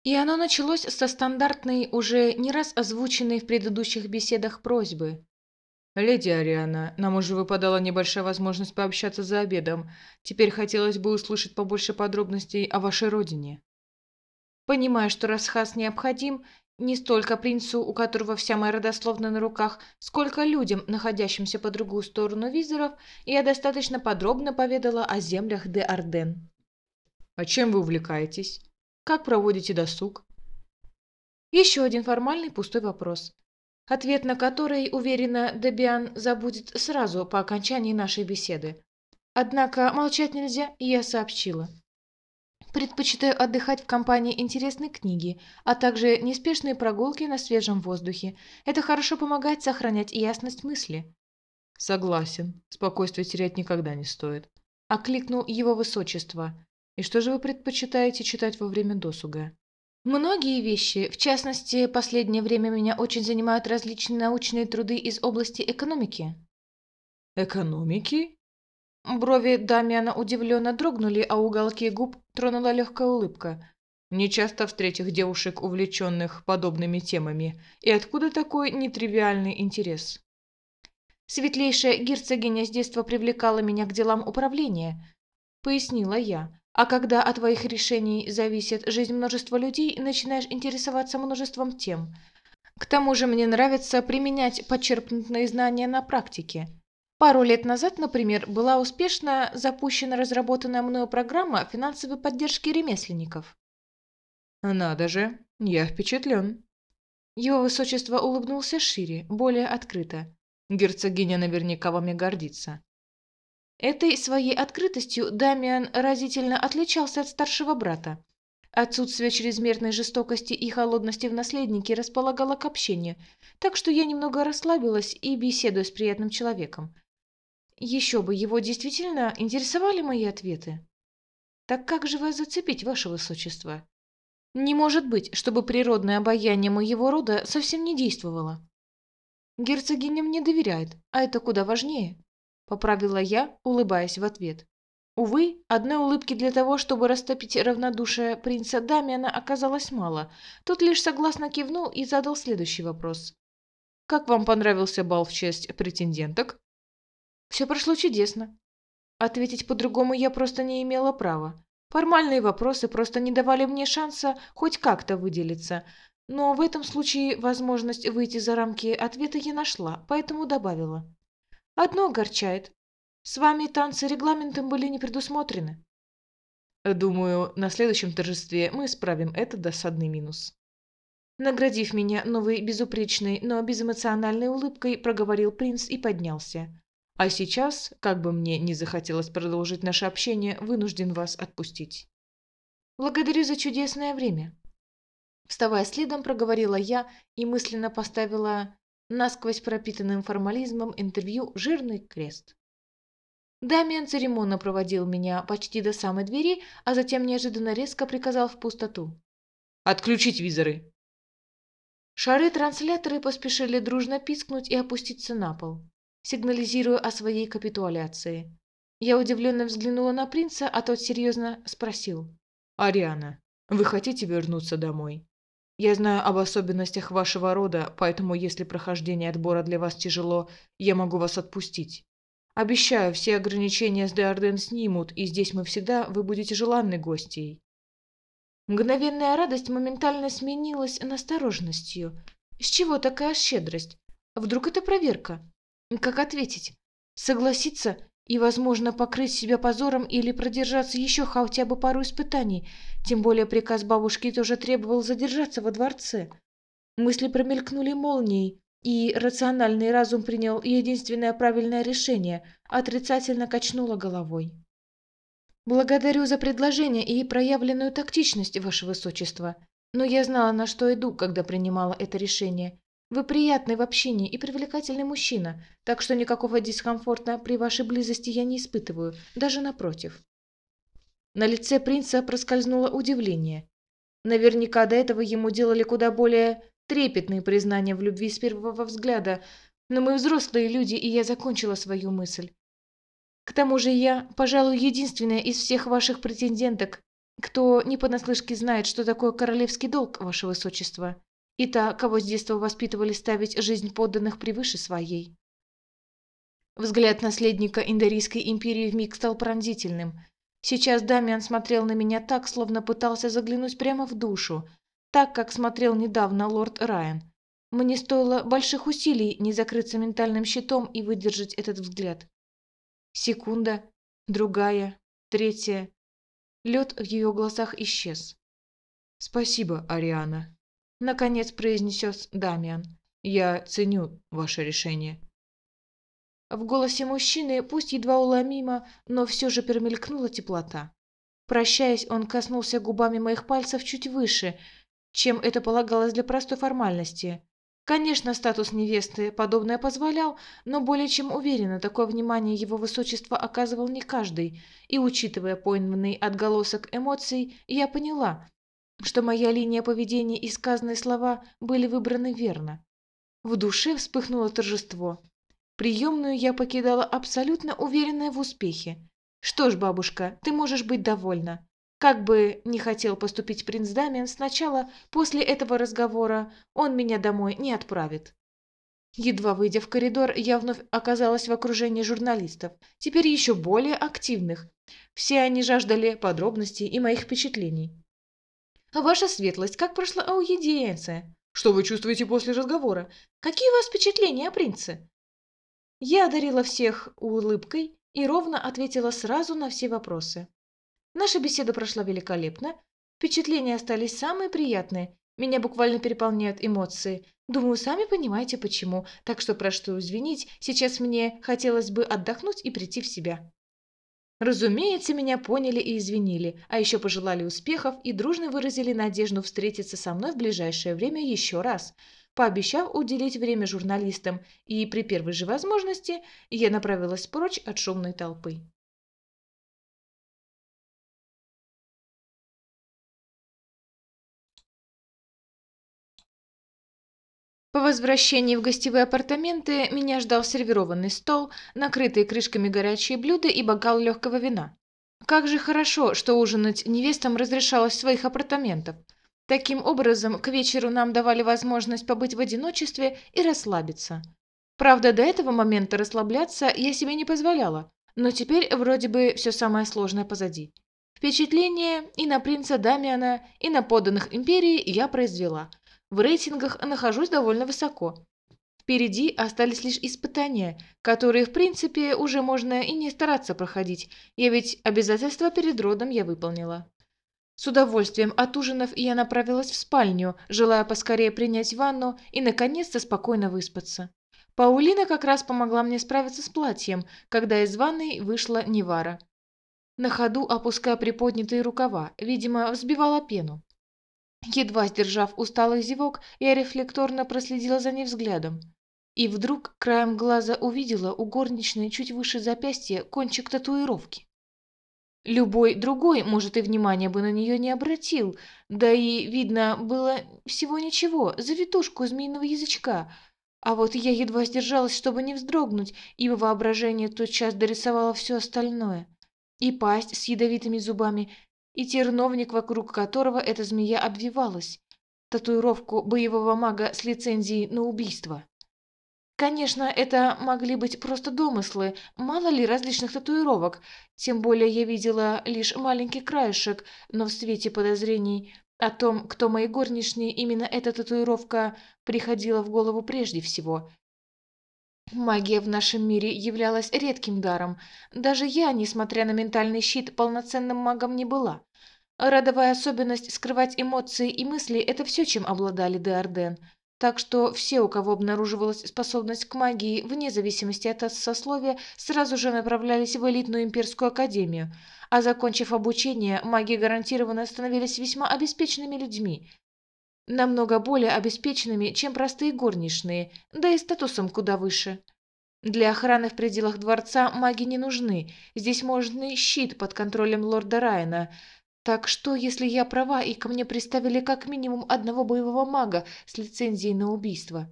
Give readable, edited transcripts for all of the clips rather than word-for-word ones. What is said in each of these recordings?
И оно началось со стандартной, уже не раз озвученной в предыдущих беседах просьбы. «Леди Ариана, нам уже выпадала небольшая возможность пообщаться за обедом. Теперь хотелось бы услышать побольше подробностей о вашей родине». Понимая, что рассказ необходим не столько принцу, у которого вся моя родословная на руках, сколько людям, находящимся по другую сторону визоров, я достаточно подробно поведала о землях де Арден. «А чем вы увлекаетесь? Как проводите досуг?» Еще один формальный пустой вопрос, ответ на который, уверена, Дебиан забудет сразу по окончании нашей беседы. Однако молчать нельзя, и я сообщила. Предпочитаю отдыхать в компании интересной книги, а также неспешные прогулки на свежем воздухе. Это хорошо помогает сохранять ясность мысли. Согласен, спокойствие терять никогда не стоит. Окликнул его высочество. И что же вы предпочитаете читать во время досуга? Многие вещи, в частности, последнее время меня очень занимают различные научные труды из области экономики. Экономики? Брови Дамиана удивленно дрогнули, а уголки губ тронула легкая улыбка. Не часто встретишь девушек, увлеченных подобными темами. И откуда такой нетривиальный интерес? Светлейшая герцогиня с детства привлекала меня к делам управления, пояснила я. А когда от твоих решений зависит жизнь множества людей, начинаешь интересоваться множеством тем. К тому же мне нравится применять почерпнутые знания на практике. Пару лет назад, например, была успешно запущена разработанная мною программа финансовой поддержки ремесленников. Надо же, я впечатлен. Его высочество улыбнулся шире, более открыто. Герцогиня наверняка вами гордится. Этой своей открытостью Дамиан разительно отличался от старшего брата. Отсутствие чрезмерной жестокости и холодности в наследнике располагало к общению, так что я немного расслабилась и беседую с приятным человеком. Еще бы, его действительно интересовали мои ответы. Так как же вас зацепить, ваше высочество? Не может быть, чтобы природное обаяние моего рода совсем не действовало. Герцогиня мне доверяет, а это куда важнее, поправила я, улыбаясь в ответ. Увы, одной улыбки для того, чтобы растопить равнодушие принца Дамиана, оказалось мало. Тот лишь согласно кивнул и задал следующий вопрос. «Как вам понравился бал в честь претенденток?» «Все прошло чудесно». Ответить по-другому я просто не имела права. Формальные вопросы просто не давали мне шанса хоть как-то выделиться. Но в этом случае возможность выйти за рамки ответа я нашла, поэтому добавила. «Одно огорчает. С вами танцы регламентом были не предусмотрены». Думаю, на следующем торжестве мы исправим этот досадный минус. Наградив меня новой безупречной, но безэмоциональной улыбкой, проговорил принц и поднялся. А сейчас, как бы мне не захотелось продолжить наше общение, вынужден вас отпустить. Благодарю за чудесное время. Вставая следом, проговорила я и мысленно поставила насквозь пропитанным формализмом интервью жирный крест. Дамиан церемонно проводил меня почти до самой двери, а затем неожиданно резко приказал в пустоту. «Отключить визоры!» Шары-трансляторы поспешили дружно пискнуть и опуститься на пол, сигнализируя о своей капитуляции. Я удивленно взглянула на принца, а тот серьезно спросил. «Ариана, вы хотите вернуться домой? Я знаю об особенностях вашего рода, поэтому если прохождение отбора для вас тяжело, я могу вас отпустить. Обещаю, все ограничения с Деарден снимут, и здесь вы будете желанной гостьей». Мгновенная радость моментально сменилась настороженностью. С чего такая щедрость? Вдруг это проверка? Как ответить? Согласиться и, возможно, покрыть себя позором или продержаться еще хотя бы пару испытаний? Тем более приказ бабушки тоже требовал задержаться во дворце. Мысли промелькнули молнией, и рациональный разум принял единственное правильное решение – отрицательно качнула головой. «Благодарю за предложение и проявленную тактичность, ваше высочество. Но я знала, на что иду, когда принимала это решение. Вы приятный в общении и привлекательный мужчина, так что никакого дискомфорта при вашей близости я не испытываю, даже напротив». На лице принца проскользнуло удивление. Наверняка до этого ему делали куда более трепетные признания в любви с первого взгляда, но мы взрослые люди, и я закончила свою мысль. К тому же я, пожалуй, единственная из всех ваших претенденток, кто не понаслышке знает, что такое королевский долг, ваше высочество, и та, кого с детства воспитывали ставить жизнь подданных превыше своей». Взгляд наследника Индорийской империи вмиг стал пронзительным. Сейчас Дамиан смотрел на меня так, словно пытался заглянуть прямо в душу, так, как смотрел недавно лорд Райан. Мне стоило больших усилий не закрыться ментальным щитом и выдержать этот взгляд. Секунда, другая, третья. Лед в ее глазах исчез. «Спасибо, Ариана», — наконец произнес Дамиан. «Я ценю ваше решение». В голосе мужчины, пусть едва уловимо, но все же промелькнула теплота. Прощаясь, он коснулся губами моих пальцев чуть выше, чем это полагалось для простой формальности. Конечно, статус невесты подобное позволял, но более чем уверенно такое внимание его высочества оказывал не каждый, и, учитывая пойманный отголосок эмоций, я поняла, что моя линия поведения и сказанные слова были выбраны верно. В душе вспыхнуло торжество. Приемную я покидала абсолютно уверенная в успехе. Что ж, бабушка, ты можешь быть довольна. Как бы не хотел поступить принц Дамиан сначала, после этого разговора он меня домой не отправит. Едва выйдя в коридор, я вновь оказалась в окружении журналистов, теперь еще более активных. Все они жаждали подробностей и моих впечатлений. «Ваша светлость, как прошла аудиенция? Что вы чувствуете после разговора? Какие у вас впечатления о принце?» Я одарила всех улыбкой и ровно ответила сразу на все вопросы. Наша беседа прошла великолепно. Впечатления остались самые приятные. Меня буквально переполняют эмоции. Думаю, сами понимаете почему. Так что прошу извинить, сейчас мне хотелось бы отдохнуть и прийти в себя. Разумеется, меня поняли и извинили, а еще пожелали успехов и дружно выразили надежду встретиться со мной в ближайшее время еще раз. Пообещав уделить время журналистам, и при первой же возможности я направилась прочь от шумной толпы. По возвращении в гостевые апартаменты меня ждал сервированный стол, накрытые крышками горячие блюда и бокал легкого вина. Как же хорошо, что ужинать невестам разрешалось в своих апартаментах. Таким образом, к вечеру нам давали возможность побыть в одиночестве и расслабиться. Правда, до этого момента расслабляться я себе не позволяла, но теперь вроде бы все самое сложное позади. Впечатление и на принца Дамиана, и на подданных империи я произвела. В рейтингах нахожусь довольно высоко. Впереди остались лишь испытания, которые, в принципе, уже можно и не стараться проходить, я ведь обязательства перед родом я выполнила. С удовольствием отужинав, я направилась в спальню, желая поскорее принять ванну и, наконец-то, спокойно выспаться. Паулина как раз помогла мне справиться с платьем, когда из ванной вышла Невара. На ходу, опуская приподнятые рукава, видимо, взбивала пену. Едва сдержав усталый зевок, я рефлекторно проследила за ней взглядом. И вдруг краем глаза увидела у горничной чуть выше запястья кончик татуировки. Любой другой, может, и внимания бы на нее не обратил, да и, видно, было всего ничего, завитушку змеиного язычка. А вот я едва сдержалась, чтобы не вздрогнуть, ибо воображение тотчас дорисовало все остальное. И пасть с ядовитыми зубами, и терновник, вокруг которого эта змея обвивалась, татуировку боевого мага с лицензией на убийство. Конечно, это могли быть просто домыслы, мало ли различных татуировок, тем более я видела лишь маленький краешек, но в свете подозрений о том, кто мои горничные, именно эта татуировка приходила в голову прежде всего. Магия в нашем мире являлась редким даром. Даже я, несмотря на ментальный щит, полноценным магом не была. Родовая особенность скрывать эмоции и мысли – это все, чем обладали Деарден. Так что все, у кого обнаруживалась способность к магии, вне зависимости от сословия, сразу же направлялись в элитную имперскую академию. А закончив обучение, маги гарантированно становились весьма обеспеченными людьми. Намного более обеспеченными, чем простые горничные, да и статусом куда выше. Для охраны в пределах дворца маги не нужны. Здесь мощный щит под контролем лорда Райана. Так что, если я права, и ко мне приставили как минимум одного боевого мага с лицензией на убийство?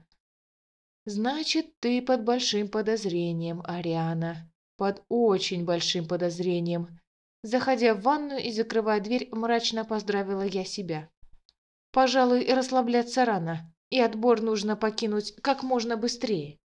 Значит, ты под большим подозрением, Ариана. Под очень большим подозрением. Заходя в ванную и закрывая дверь, мрачно поздравила я себя. Пожалуй, расслабляться рано, и отбор нужно покинуть как можно быстрее.